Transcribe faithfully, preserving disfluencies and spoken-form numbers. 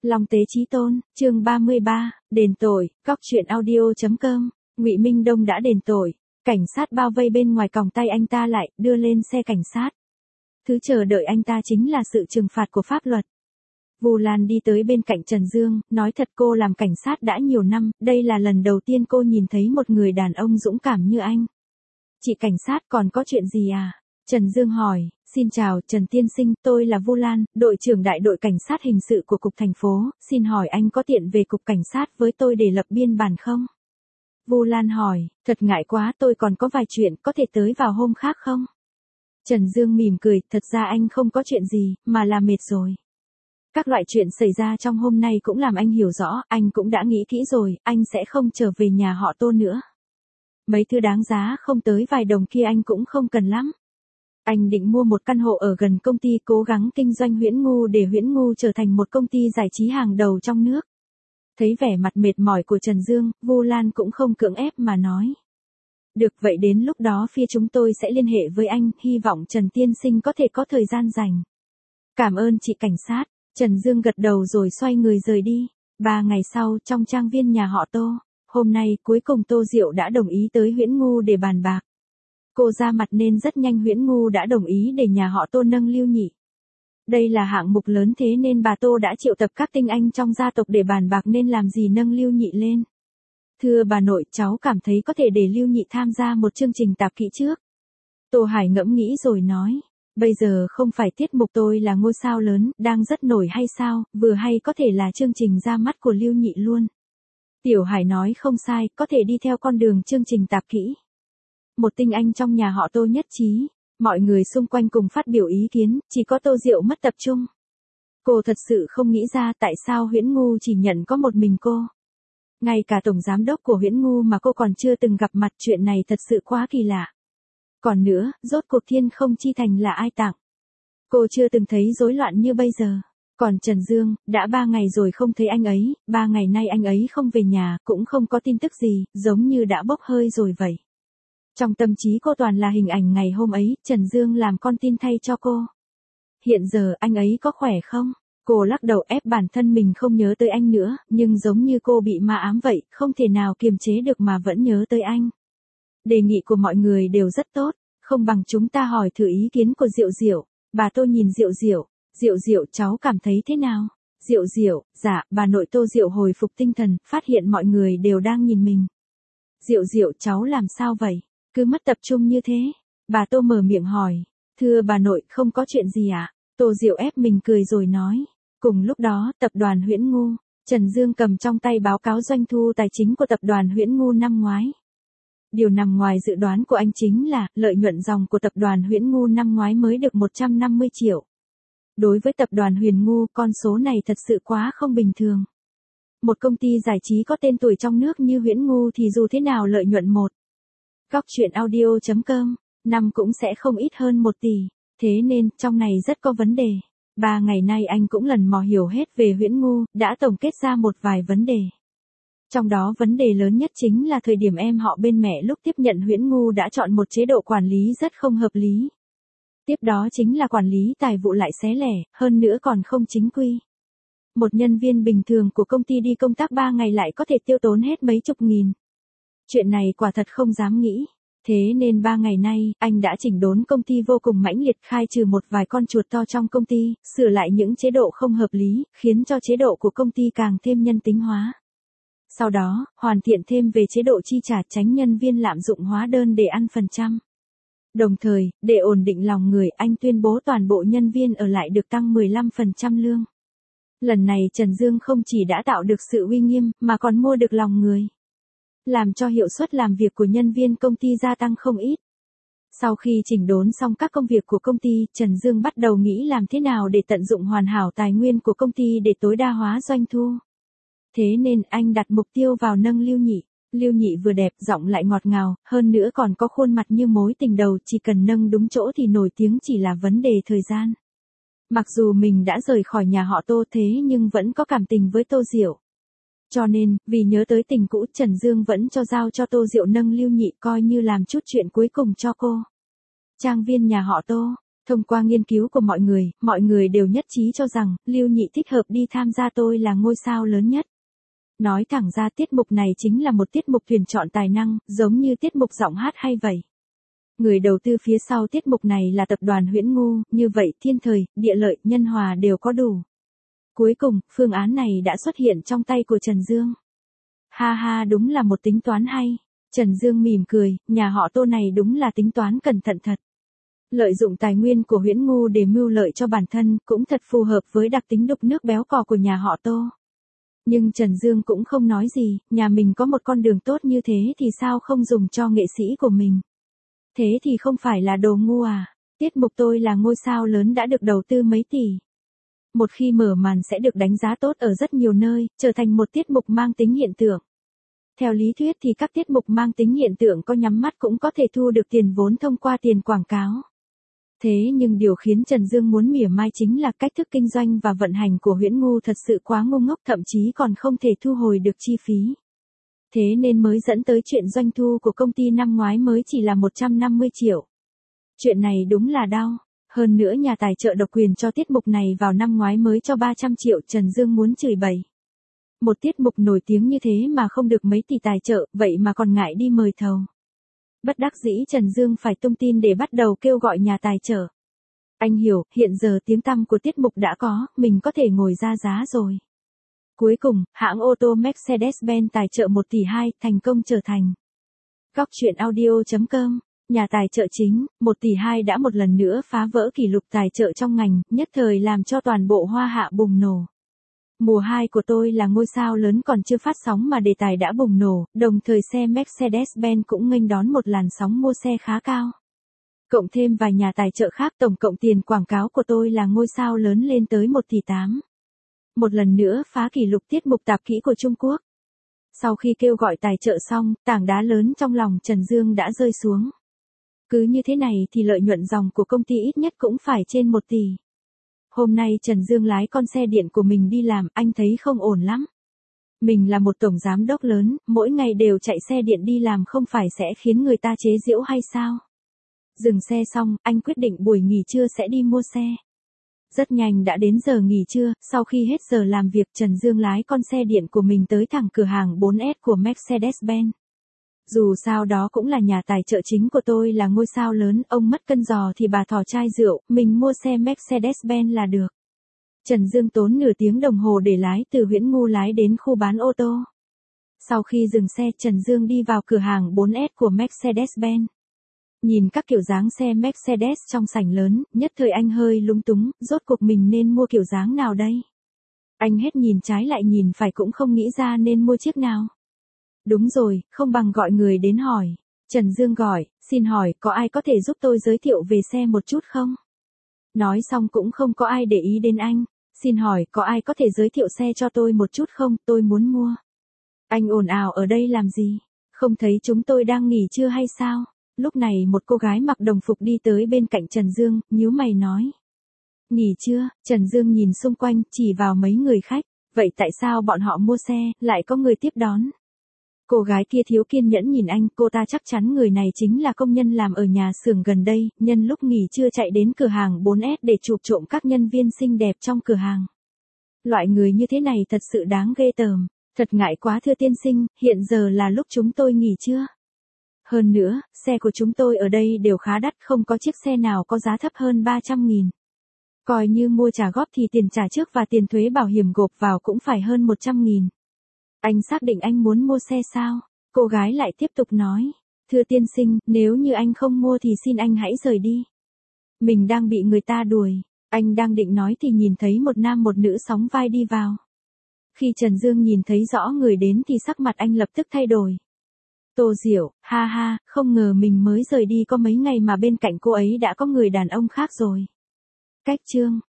Long Tế Chí Tôn, chương ba mươi ba, đền tội, cóc truyện audio.com, Ngụy Minh Đông đã đền tội, cảnh sát bao vây bên ngoài còng tay anh ta lại, đưa lên xe cảnh sát. Thứ chờ đợi anh ta chính là sự trừng phạt của pháp luật. Vu Lan đi tới bên cạnh Trần Dương, nói thật cô làm cảnh sát đã nhiều năm, đây là lần đầu tiên cô nhìn thấy một người đàn ông dũng cảm như anh. Chị cảnh sát còn có chuyện gì à? Trần Dương hỏi, xin chào Trần Tiên Sinh, tôi là Vu Lan, đội trưởng đại đội cảnh sát hình sự của cục thành phố, xin hỏi anh có tiện về cục cảnh sát với tôi để lập biên bản không? Vu Lan hỏi, thật ngại quá tôi còn có vài chuyện, có thể tới vào hôm khác không? Trần Dương mỉm cười, thật ra anh không có chuyện gì, mà là mệt rồi. Các loại chuyện xảy ra trong hôm nay cũng làm anh hiểu rõ, anh cũng đã nghĩ kỹ rồi, anh sẽ không trở về nhà họ Tô nữa. Mấy thứ đáng giá không tới vài đồng kia anh cũng không cần lắm. Anh định mua một căn hộ ở gần công ty cố gắng kinh doanh Huyễn Ngu để Huyễn Ngu trở thành một công ty giải trí hàng đầu trong nước. Thấy vẻ mặt mệt mỏi của Trần Dương, Vu Lan cũng không cưỡng ép mà nói. Được vậy đến lúc đó phía chúng tôi sẽ liên hệ với anh, hy vọng Trần Tiên Sinh có thể có thời gian rảnh. Cảm ơn chị cảnh sát, Trần Dương gật đầu rồi xoay người rời đi. Ba ngày sau, trong trang viên nhà họ Tô, hôm nay cuối cùng Tô Diệu đã đồng ý tới Huyễn Ngu để bàn bạc. Cô ra mặt nên rất nhanh Huyễn Ngu đã đồng ý để nhà họ Tô nâng Lưu Nhị. Đây là hạng mục lớn thế nên bà Tô đã triệu tập các tinh anh trong gia tộc để bàn bạc nên làm gì nâng Lưu Nhị lên. Thưa bà nội, cháu cảm thấy có thể để Lưu Nhị tham gia một chương trình tạp kỹ trước. Tô Hải ngẫm nghĩ rồi nói, bây giờ không phải tiết mục tôi là ngôi sao lớn, đang rất nổi hay sao, vừa hay có thể là chương trình ra mắt của Lưu Nhị luôn. Tiểu Hải nói không sai, có thể đi theo con đường chương trình tạp kỹ. Một tinh anh trong nhà họ Tô nhất trí, mọi người xung quanh cùng phát biểu ý kiến, chỉ có Tô Diệu mất tập trung. Cô thật sự không nghĩ ra tại sao Huyễn Ngu chỉ nhận có một mình cô. Ngay cả tổng giám đốc của Huyễn Ngu mà cô còn chưa từng gặp mặt, chuyện này thật sự quá kỳ lạ. Còn nữa, rốt cuộc Thiên Không Chi Thành là ai tặng? Cô chưa từng thấy rối loạn như bây giờ. Còn Trần Dương, đã ba ngày rồi không thấy anh ấy, ba ngày nay anh ấy không về nhà, cũng không có tin tức gì, giống như đã bốc hơi rồi vậy. Trong tâm trí cô toàn là hình ảnh ngày hôm ấy, Trần Dương làm con tin thay cho cô. Hiện giờ anh ấy có khỏe không? Cô lắc đầu ép bản thân mình không nhớ tới anh nữa, nhưng giống như cô bị ma ám vậy, không thể nào kiềm chế được mà vẫn nhớ tới anh. Đề nghị của mọi người đều rất tốt, không bằng chúng ta hỏi thử ý kiến của Diệu Diệu. Bà Tô nhìn Diệu Diệu, Diệu Diệu cháu cảm thấy thế nào? Diệu Diệu, dạ, bà nội Tô Diệu hồi phục tinh thần, phát hiện mọi người đều đang nhìn mình. Diệu Diệu cháu làm sao vậy? Cứ mất tập trung như thế. Bà Tô mở miệng hỏi, thưa bà nội không có chuyện gì ạ? À? Tô Diệu ép mình cười rồi nói. Cùng lúc đó, tập đoàn Huyễn Ngu, Trần Dương cầm trong tay báo cáo doanh thu tài chính của tập đoàn Huyễn Ngu năm ngoái. Điều nằm ngoài dự đoán của anh chính là, lợi nhuận dòng của tập đoàn Huyễn Ngu năm ngoái mới được một trăm năm mươi triệu. Đối với tập đoàn Huyền Ngu, con số này thật sự quá không bình thường. Một công ty giải trí có tên tuổi trong nước như Huyễn Ngu thì dù thế nào lợi nhuận một. Cóc truyện audio.com, năm cũng sẽ không ít hơn một tỷ. Thế nên, trong này rất có vấn đề. Ba ngày nay anh cũng lần mò hiểu hết về Huyễn Ngu, đã tổng kết ra một vài vấn đề. Trong đó vấn đề lớn nhất chính là thời điểm em họ bên mẹ lúc tiếp nhận Huyễn Ngu đã chọn một chế độ quản lý rất không hợp lý. Tiếp đó chính là quản lý tài vụ lại xé lẻ, hơn nữa còn không chính quy. Một nhân viên bình thường của công ty đi công tác ba ngày lại có thể tiêu tốn hết mấy chục nghìn. Chuyện này quả thật không dám nghĩ. Thế nên ba ngày nay, anh đã chỉnh đốn công ty vô cùng mãnh liệt, khai trừ một vài con chuột to trong công ty, sửa lại những chế độ không hợp lý, khiến cho chế độ của công ty càng thêm nhân tính hóa. Sau đó, hoàn thiện thêm về chế độ chi trả, tránh nhân viên lạm dụng hóa đơn để ăn phần trăm. Đồng thời, để ổn định lòng người, anh tuyên bố toàn bộ nhân viên ở lại được tăng mười lăm phần trăm lương. Lần này Trần Dương không chỉ đã tạo được sự uy nghiêm, mà còn mua được lòng người. Làm cho hiệu suất làm việc của nhân viên công ty gia tăng không ít. Sau khi chỉnh đốn xong các công việc của công ty, Trần Dương bắt đầu nghĩ làm thế nào để tận dụng hoàn hảo tài nguyên của công ty để tối đa hóa doanh thu. Thế nên anh đặt mục tiêu vào nâng Lưu Nhị. Lưu Nhị vừa đẹp, giọng lại ngọt ngào, hơn nữa còn có khuôn mặt như mối tình đầu, chỉ cần nâng đúng chỗ thì nổi tiếng chỉ là vấn đề thời gian. Mặc dù mình đã rời khỏi nhà họ Tô thế nhưng vẫn có cảm tình với Tô Diệu. Cho nên, vì nhớ tới tình cũ, Trần Dương vẫn cho giao cho Tô Diệu nâng Lưu Nhị, coi như làm chút chuyện cuối cùng cho cô. Trang viên nhà họ Tô, Thông qua nghiên cứu của mọi người, mọi người đều nhất trí cho rằng, Lưu Nhị thích hợp đi tham gia Tôi Là Ngôi Sao Lớn Nhất. Nói thẳng ra tiết mục này chính là một tiết mục tuyển chọn tài năng, giống như tiết mục giọng hát hay vậy. Người đầu tư phía sau tiết mục này là tập đoàn Huyễn Ngu, như vậy Thiên Thời, Địa Lợi, Nhân Hòa đều có đủ. Cuối cùng, phương án này đã xuất hiện trong tay của Trần Dương. Ha ha, đúng là một tính toán hay. Trần Dương mỉm cười, nhà họ Tô này đúng là tính toán cẩn thận thật. Lợi dụng tài nguyên của Huyễn Ngu để mưu lợi cho bản thân, cũng thật phù hợp với đặc tính đục nước béo cò của nhà họ Tô. Nhưng Trần Dương cũng không nói gì, nhà mình có một con đường tốt như thế thì sao không dùng cho nghệ sĩ của mình. Thế thì không phải là đồ ngu à? Tiết mục Tôi Là Ngôi Sao Lớn đã được đầu tư mấy tỷ. Một khi mở màn sẽ được đánh giá tốt ở rất nhiều nơi, trở thành một tiết mục mang tính hiện tượng. Theo lý thuyết thì các tiết mục mang tính hiện tượng có nhắm mắt cũng có thể thu được tiền vốn thông qua tiền quảng cáo. Thế nhưng điều khiến Trần Dương muốn mỉa mai chính là cách thức kinh doanh và vận hành của Huyễn Ngu thật sự quá ngu ngốc, thậm chí còn không thể thu hồi được chi phí. Thế nên mới dẫn tới chuyện doanh thu của công ty năm ngoái mới chỉ là một trăm năm mươi triệu. Chuyện này đúng là đau. Hơn nữa nhà tài trợ độc quyền cho tiết mục này vào năm ngoái mới cho ba trăm triệu, Trần Dương muốn chửi bậy. Một tiết mục nổi tiếng như thế mà không được mấy tỷ tài trợ, vậy mà còn ngại đi mời thầu. Bất đắc dĩ Trần Dương phải tung tin để bắt đầu kêu gọi nhà tài trợ. Anh hiểu, hiện giờ tiếng tăm của tiết mục đã có, mình có thể ngồi ra giá rồi. Cuối cùng, hãng ô tô Mercedes-Benz tài trợ một tỷ hai, thành công trở thành. Góc truyện audio chấm com, nhà tài trợ chính, một tỷ hai đã một lần nữa phá vỡ kỷ lục tài trợ trong ngành, nhất thời làm cho toàn bộ Hoa Hạ bùng nổ. Mùa hai của Tôi Là Ngôi Sao Lớn còn chưa phát sóng mà đề tài đã bùng nổ, đồng thời xe Mercedes-Benz cũng nghênh đón một làn sóng mua xe khá cao. Cộng thêm vài nhà tài trợ khác, tổng cộng tiền quảng cáo của Tôi Là Ngôi Sao Lớn lên tới một tỷ tám. Một lần nữa phá kỷ lục tiết mục tạp kỹ của Trung Quốc. Sau khi kêu gọi tài trợ xong, tảng đá lớn trong lòng Trần Dương đã rơi xuống. Cứ như thế này thì lợi nhuận dòng của công ty ít nhất cũng phải trên một tỷ. Hôm nay Trần Dương lái con xe điện của mình đi làm, anh thấy không ổn lắm. Mình là một tổng giám đốc lớn, mỗi ngày đều chạy xe điện đi làm không phải sẽ khiến người ta chế giễu hay sao? Dừng xe xong, anh quyết định buổi nghỉ trưa sẽ đi mua xe. Rất nhanh đã đến giờ nghỉ trưa, sau khi hết giờ làm việc Trần Dương lái con xe điện của mình tới thẳng cửa hàng bốn S của Mercedes-Benz. Dù sao đó cũng là nhà tài trợ chính của Tôi Là Ngôi Sao Lớn, ông mất cân giò thì bà thò chai rượu, mình mua xe Mercedes-Benz là được. Trần Dương tốn nửa tiếng đồng hồ để lái từ Huyễn Ngu lái đến khu bán ô tô. Sau khi dừng xe Trần Dương đi vào cửa hàng bốn S của Mercedes-Benz. Nhìn các kiểu dáng xe Mercedes trong sảnh lớn, nhất thời anh hơi lúng túng, rốt cuộc mình nên mua kiểu dáng nào đây? Anh hết nhìn trái lại nhìn phải cũng không nghĩ ra nên mua chiếc nào. Đúng rồi, không bằng gọi người đến hỏi. Trần Dương gọi, xin hỏi, có ai có thể giúp tôi giới thiệu về xe một chút không? Nói xong cũng không có ai để ý đến anh. Xin hỏi, có ai có thể giới thiệu xe cho tôi một chút không, tôi muốn mua. Anh ồn ào ở đây làm gì? Không thấy chúng tôi đang nghỉ trưa hay sao? Lúc này một cô gái mặc đồng phục đi tới bên cạnh Trần Dương, nhíu mày nói. Nghỉ trưa, Trần Dương nhìn xung quanh, chỉ vào mấy người khách. Vậy tại sao bọn họ mua xe, lại có người tiếp đón? Cô gái kia thiếu kiên nhẫn nhìn anh, cô ta chắc chắn người này chính là công nhân làm ở nhà xưởng gần đây, nhân lúc nghỉ trưa chạy đến cửa hàng bốn S để chụp trộm các nhân viên xinh đẹp trong cửa hàng. Loại người như thế này thật sự đáng ghê tởm, thật ngại quá thưa tiên sinh, hiện giờ là lúc chúng tôi nghỉ trưa. Hơn nữa, xe của chúng tôi ở đây đều khá đắt, không có chiếc xe nào có giá thấp hơn ba trăm nghìn. Coi như mua trả góp thì tiền trả trước và tiền thuế bảo hiểm gộp vào cũng phải hơn một trăm nghìn. Anh xác định anh muốn mua xe sao? Cô gái lại tiếp tục nói. Thưa tiên sinh, nếu như anh không mua thì xin anh hãy rời đi. Mình đang bị người ta đuổi. Anh đang định nói thì nhìn thấy một nam một nữ sóng vai đi vào. Khi Trần Dương nhìn thấy rõ người đến thì sắc mặt anh lập tức thay đổi. Tô Diệu, ha ha, không ngờ mình mới rời đi có mấy ngày mà bên cạnh cô ấy đã có người đàn ông khác rồi. Cách chương.